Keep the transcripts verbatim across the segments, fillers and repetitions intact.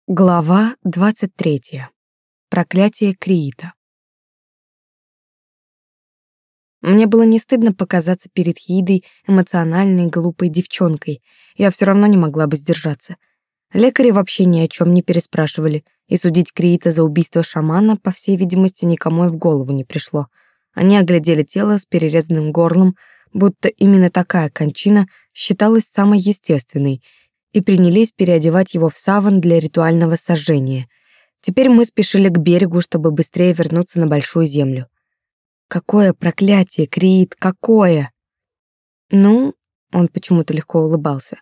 Глава двадцать третья. Проклятие Криита. Мне было не стыдно показаться перед Хиидой эмоциональной, глупой девчонкой. Я все равно не могла бы сдержаться. Лекари вообще ни о чем не переспрашивали, и судить Криита за убийство шамана, по всей видимости, никому и в голову не пришло. Они оглядели тело с перерезанным горлом, будто именно такая кончина считалась самой естественной, и принялись переодевать его в саван для ритуального сожжения. Теперь мы спешили к берегу, чтобы быстрее вернуться на Большую Землю. Какое проклятие, Криит, какое! Ну, он почему-то легко улыбался.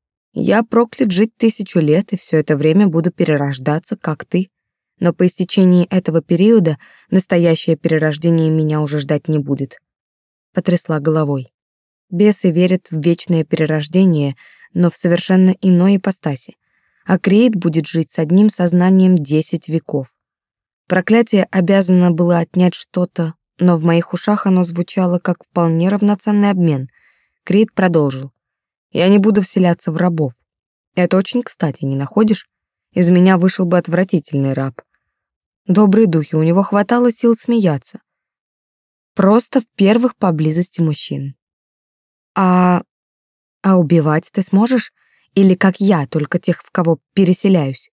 Я проклят жить тысячу лет, и все это время буду перерождаться, как ты. Но по истечении этого периода настоящее перерождение меня уже ждать не будет. Потрясла головой. Бесы верят в вечное перерождение, но в совершенно иной ипостаси. А Криит будет жить с одним сознанием десять веков. Проклятие обязано было отнять что-то, но в моих ушах оно звучало как вполне равноценный обмен. Криит продолжил. «Я не буду вселяться в рабов. Это очень кстати, не находишь? Из меня вышел бы отвратительный раб. Добрые духи, у него хватало сил смеяться. Просто в первых поблизости мужчин. А... а убивать ты сможешь? Или как я, только тех, в кого переселяюсь?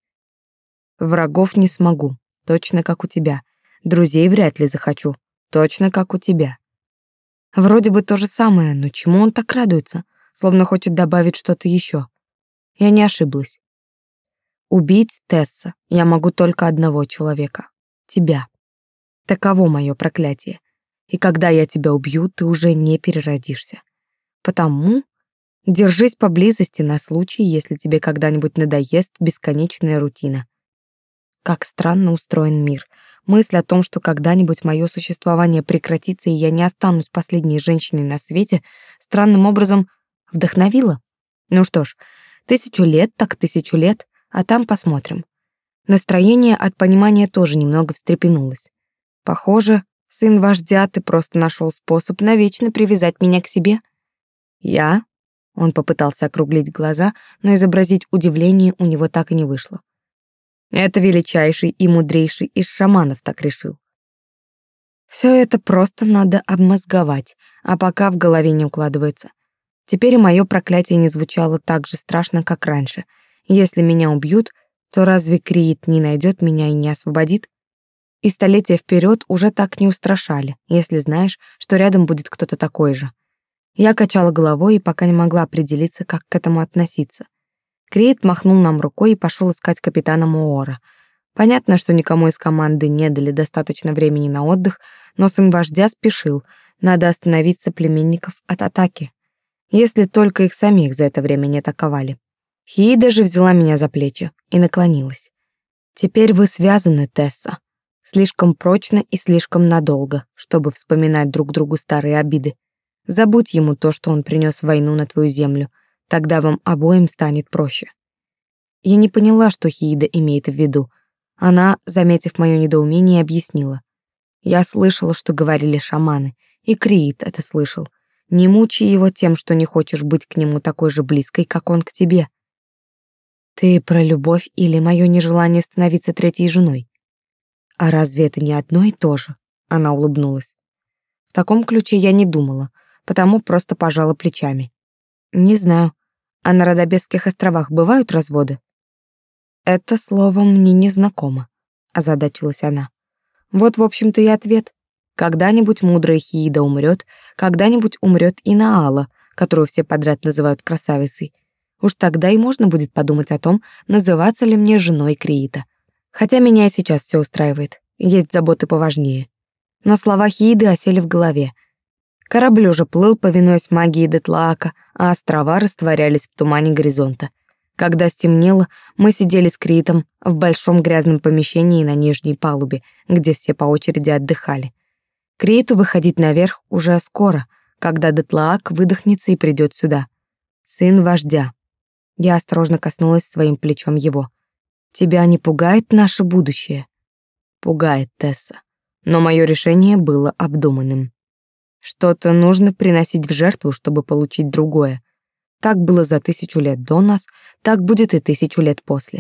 Врагов не смогу, точно как у тебя. Друзей вряд ли захочу, точно как у тебя. Вроде бы то же самое, но чему он так радуется? Словно хочет добавить что-то еще. Я не ошиблась. Убить Тесса я могу только одного человека. Тебя. Таково мое проклятие. И когда я тебя убью, ты уже не переродишься. Потому держись поблизости на случай, если тебе когда-нибудь надоест бесконечная рутина. Как странно устроен мир. Мысль о том, что когда-нибудь мое существование прекратится, и я не останусь последней женщиной на свете, странным образом вдохновила. Ну что ж, тысячу лет так тысячу лет, а там посмотрим. Настроение от понимания тоже немного встрепенулось. Похоже, сын вождя, ты просто нашел способ навечно привязать меня к себе. Я? Он попытался округлить глаза, но изобразить удивление у него так и не вышло. Это величайший и мудрейший из шаманов так решил. Все это просто надо обмозговать, а пока в голове не укладывается. Теперь и мое проклятие не звучало так же страшно, как раньше. Если меня убьют, то разве Криит не найдет меня и не освободит? И столетия вперед уже так не устрашали, если знаешь, что рядом будет кто-то такой же. Я качала головой и пока не могла определиться, как к этому относиться. Криит махнул нам рукой и пошел искать капитана Муора. Понятно, что никому из команды не дали достаточно времени на отдых, но сын вождя спешил, надо остановить соплеменников от атаки. Если только их самих за это время не атаковали. Хиида же взяла меня за плечи и наклонилась. «Теперь вы связаны, Тесса. Слишком прочно и слишком надолго, чтобы вспоминать друг другу старые обиды. Забудь ему то, что он принес войну на твою землю, тогда вам обоим станет проще». Я не поняла, что Хиида имеет в виду. Она, заметив мое недоумение, объяснила. Я слышала, что говорили шаманы, и Криит это слышал. Не мучай его тем, что не хочешь быть к нему такой же близкой, как он к тебе. Ты про любовь или мое нежелание становиться третьей женой? А разве это не одно и то же? Она улыбнулась. В таком ключе я не думала, потому просто пожала плечами. Не знаю, а на Родобесских островах бывают разводы? Это слово мне не знакомо, озадачилась она. Вот, в общем-то, и ответ. Когда-нибудь мудрая Хиида умрет, когда-нибудь умрет и Наала, которую все подряд называют красавицей. Уж тогда и можно будет подумать о том, называться ли мне женой Криита. Хотя меня и сейчас все устраивает, есть заботы поважнее. Но слова Хииды осели в голове. Корабль уже плыл, повинуясь магии Детлаака, а острова растворялись в тумане горизонта. Когда стемнело, мы сидели с Криитом в большом грязном помещении на нижней палубе, где все по очереди отдыхали. Крииту выходить наверх уже скоро, когда Детлаак выдохнется и придет сюда. Сын вождя. Я осторожно коснулась своим плечом его. Тебя не пугает наше будущее? Пугает, Тесса. Но мое решение было обдуманным. Что-то нужно приносить в жертву, чтобы получить другое. Так было за тысячу лет до нас, так будет и тысячу лет после.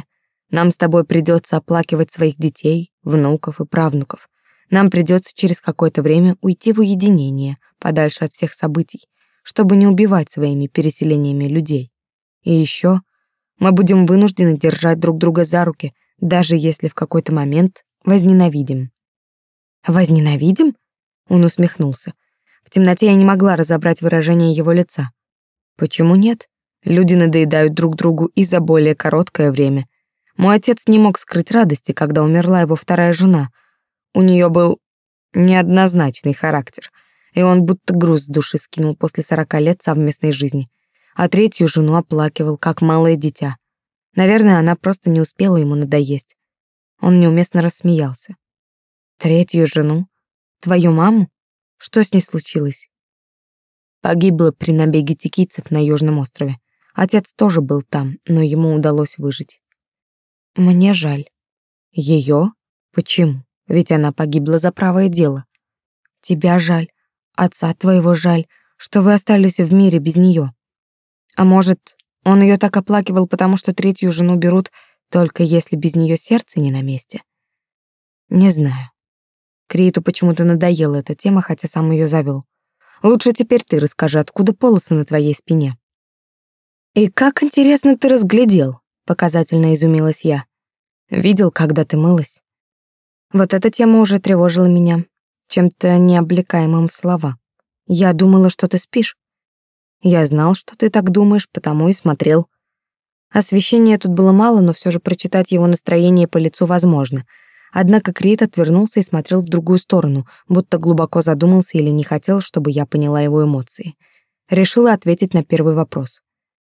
Нам с тобой придется оплакивать своих детей, внуков и правнуков. Нам придется через какое-то время уйти в уединение, подальше от всех событий, чтобы не убивать своими переселениями людей. И еще мы будем вынуждены держать друг друга за руки, даже если в какой-то момент возненавидим. Возненавидим? Он усмехнулся. В темноте я не могла разобрать выражение его лица. Почему нет? Люди надоедают друг другу и за более короткое время. Мой отец не мог скрыть радости, когда умерла его вторая жена. У нее был неоднозначный характер, и он будто груз с души скинул после сорока лет совместной жизни. А третью жену оплакивал, как малое дитя. Наверное, она просто не успела ему надоесть. Он неуместно рассмеялся. Третью жену? Твою маму? Что с ней случилось? Погибла при набеге текийцев на Южном острове. Отец тоже был там, но ему удалось выжить. Мне жаль. Ее? Почему? Ведь она погибла за правое дело. Тебя жаль, отца твоего жаль, что вы остались в мире без нее. А может, он ее так оплакивал, потому что третью жену берут только если без нее сердце не на месте? Не знаю. Крииту почему-то надоела эта тема, хотя сам ее завел. Лучше теперь ты расскажи, откуда полосы на твоей спине. И как интересно ты разглядел, показательно изумилась я. Видел, когда ты мылась? Вот эта тема уже тревожила меня, чем-то необлекаемым в слова. Я думала, что ты спишь. Я знал, что ты так думаешь, потому и смотрел. Освещения тут было мало, но все же прочитать его настроение по лицу возможно. Однако Криит отвернулся и смотрел в другую сторону, будто глубоко задумался или не хотел, чтобы я поняла его эмоции. Решила ответить на первый вопрос.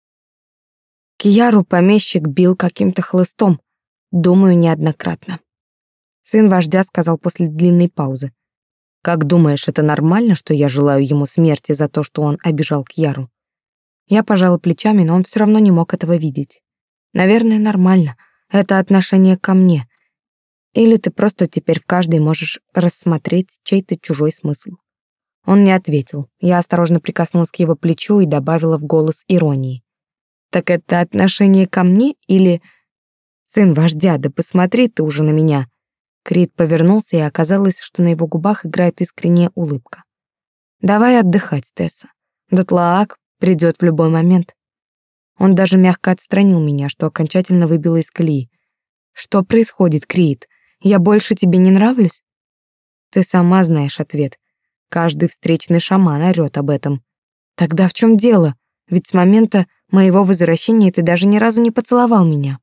Кияру помещик бил каким-то хлыстом, думаю, неоднократно. Сын вождя сказал после длинной паузы. Как думаешь, это нормально, что я желаю ему смерти за то, что он обижал Кьяру? Я пожала плечами, но он все равно не мог этого видеть. Наверное, нормально. Это отношение ко мне. Или ты просто теперь в каждой можешь рассмотреть чей-то чужой смысл. Он не ответил. Я осторожно прикоснулась к его плечу и добавила в голос иронии. Так это отношение ко мне или... Сын вождя, да посмотри ты уже на меня. Крит повернулся, и оказалось, что на его губах играет искренняя улыбка. Давай отдыхать, Тесса. Датлаак придет в любой момент. Он даже мягко отстранил меня, что окончательно выбило из колеи. Что происходит, Крит? Я больше тебе не нравлюсь? Ты сама знаешь ответ. Каждый встречный шаман орёт об этом. Тогда в чем дело? Ведь с момента моего возвращения ты даже ни разу не поцеловал меня.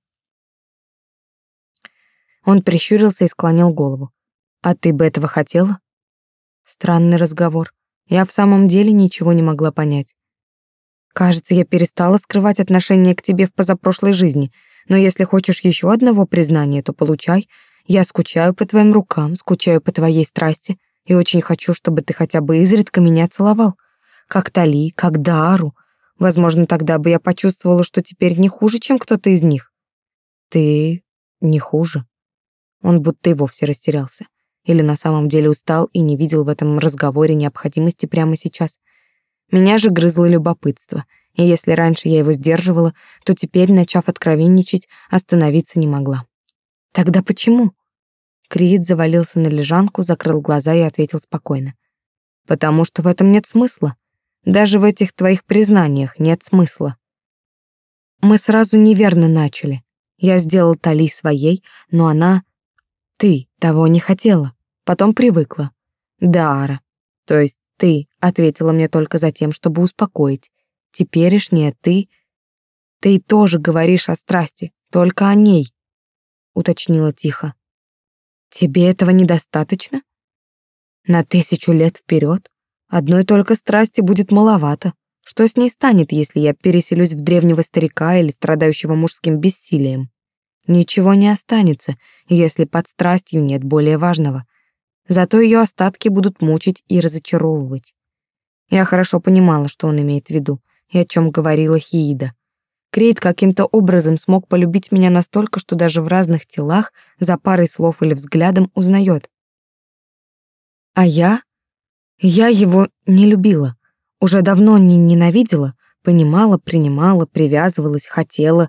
Он прищурился и склонил голову. А ты бы этого хотела? Странный разговор. Я в самом деле ничего не могла понять. Кажется, я перестала скрывать отношение к тебе в позапрошлой жизни, но если хочешь еще одного признания, то получай. Я скучаю по твоим рукам, скучаю по твоей страсти и очень хочу, чтобы ты хотя бы изредка меня целовал. Как Тали, как Даару. Возможно, тогда бы я почувствовала, что теперь не хуже, чем кто-то из них. Ты не хуже. Он будто и вовсе растерялся. Или на самом деле устал и не видел в этом разговоре необходимости прямо сейчас. Меня же грызло любопытство, и если раньше я его сдерживала, то теперь, начав откровенничать, остановиться не могла. Тогда почему? Криит завалился на лежанку, закрыл глаза и ответил спокойно. Потому что в этом нет смысла. Даже в этих твоих признаниях нет смысла. Мы сразу неверно начали. Я сделал Тали своей, но она... Ты того не хотела, потом привыкла. Даара, то есть ты ответила мне только за тем, чтобы успокоить. Теперешняя ты... Ты тоже говоришь о страсти, только о ней, уточнила тихо. Тебе этого недостаточно? На тысячу лет вперед? Одной только страсти будет маловато. Что с ней станет, если я переселюсь в древнего старика или страдающего мужским бессилием? Ничего не останется, если под страстью нет более важного. Зато ее остатки будут мучить и разочаровывать. Я хорошо понимала, что он имеет в виду, и о чем говорила Хиида. Крейт каким-то образом смог полюбить меня настолько, что даже в разных телах за парой слов или взглядом узнает. А я? Я его не любила. Уже давно не ненавидела, понимала, принимала, привязывалась, хотела,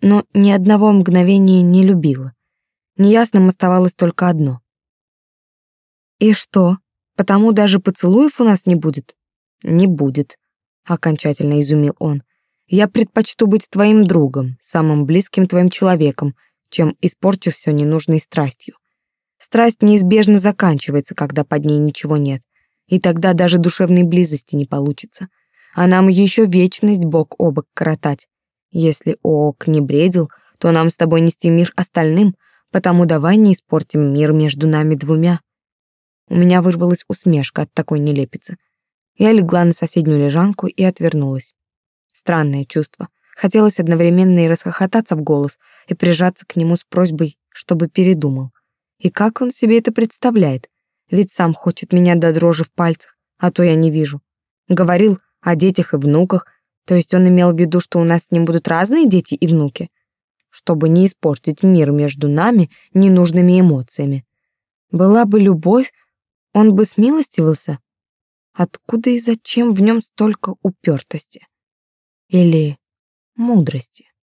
но ни одного мгновения не любила. Неясным оставалось только одно. «И что, потому даже поцелуев у нас не будет?» «Не будет», — окончательно изумил он. «Я предпочту быть твоим другом, самым близким твоим человеком, чем испорчу все ненужной страстью. Страсть неизбежно заканчивается, когда под ней ничего нет, и тогда даже душевной близости не получится. А нам еще вечность бок о бок коротать. Если Оок не бредил, то нам с тобой нести мир остальным, потому давай не испортим мир между нами двумя». У меня вырвалась усмешка от такой нелепицы. Я легла на соседнюю лежанку и отвернулась. Странное чувство. Хотелось одновременно и расхохотаться в голос, и прижаться к нему с просьбой, чтобы передумал. И как он себе это представляет? Ведь сам хочет меня до дрожи в пальцах, а то я не вижу. Говорил о детях и внуках, то есть он имел в виду, что у нас с ним будут разные дети и внуки? Чтобы не испортить мир между нами ненужными эмоциями. Была бы любовь, он бы смилостивился. Откуда и зачем в нем столько упертости? Или мудрости?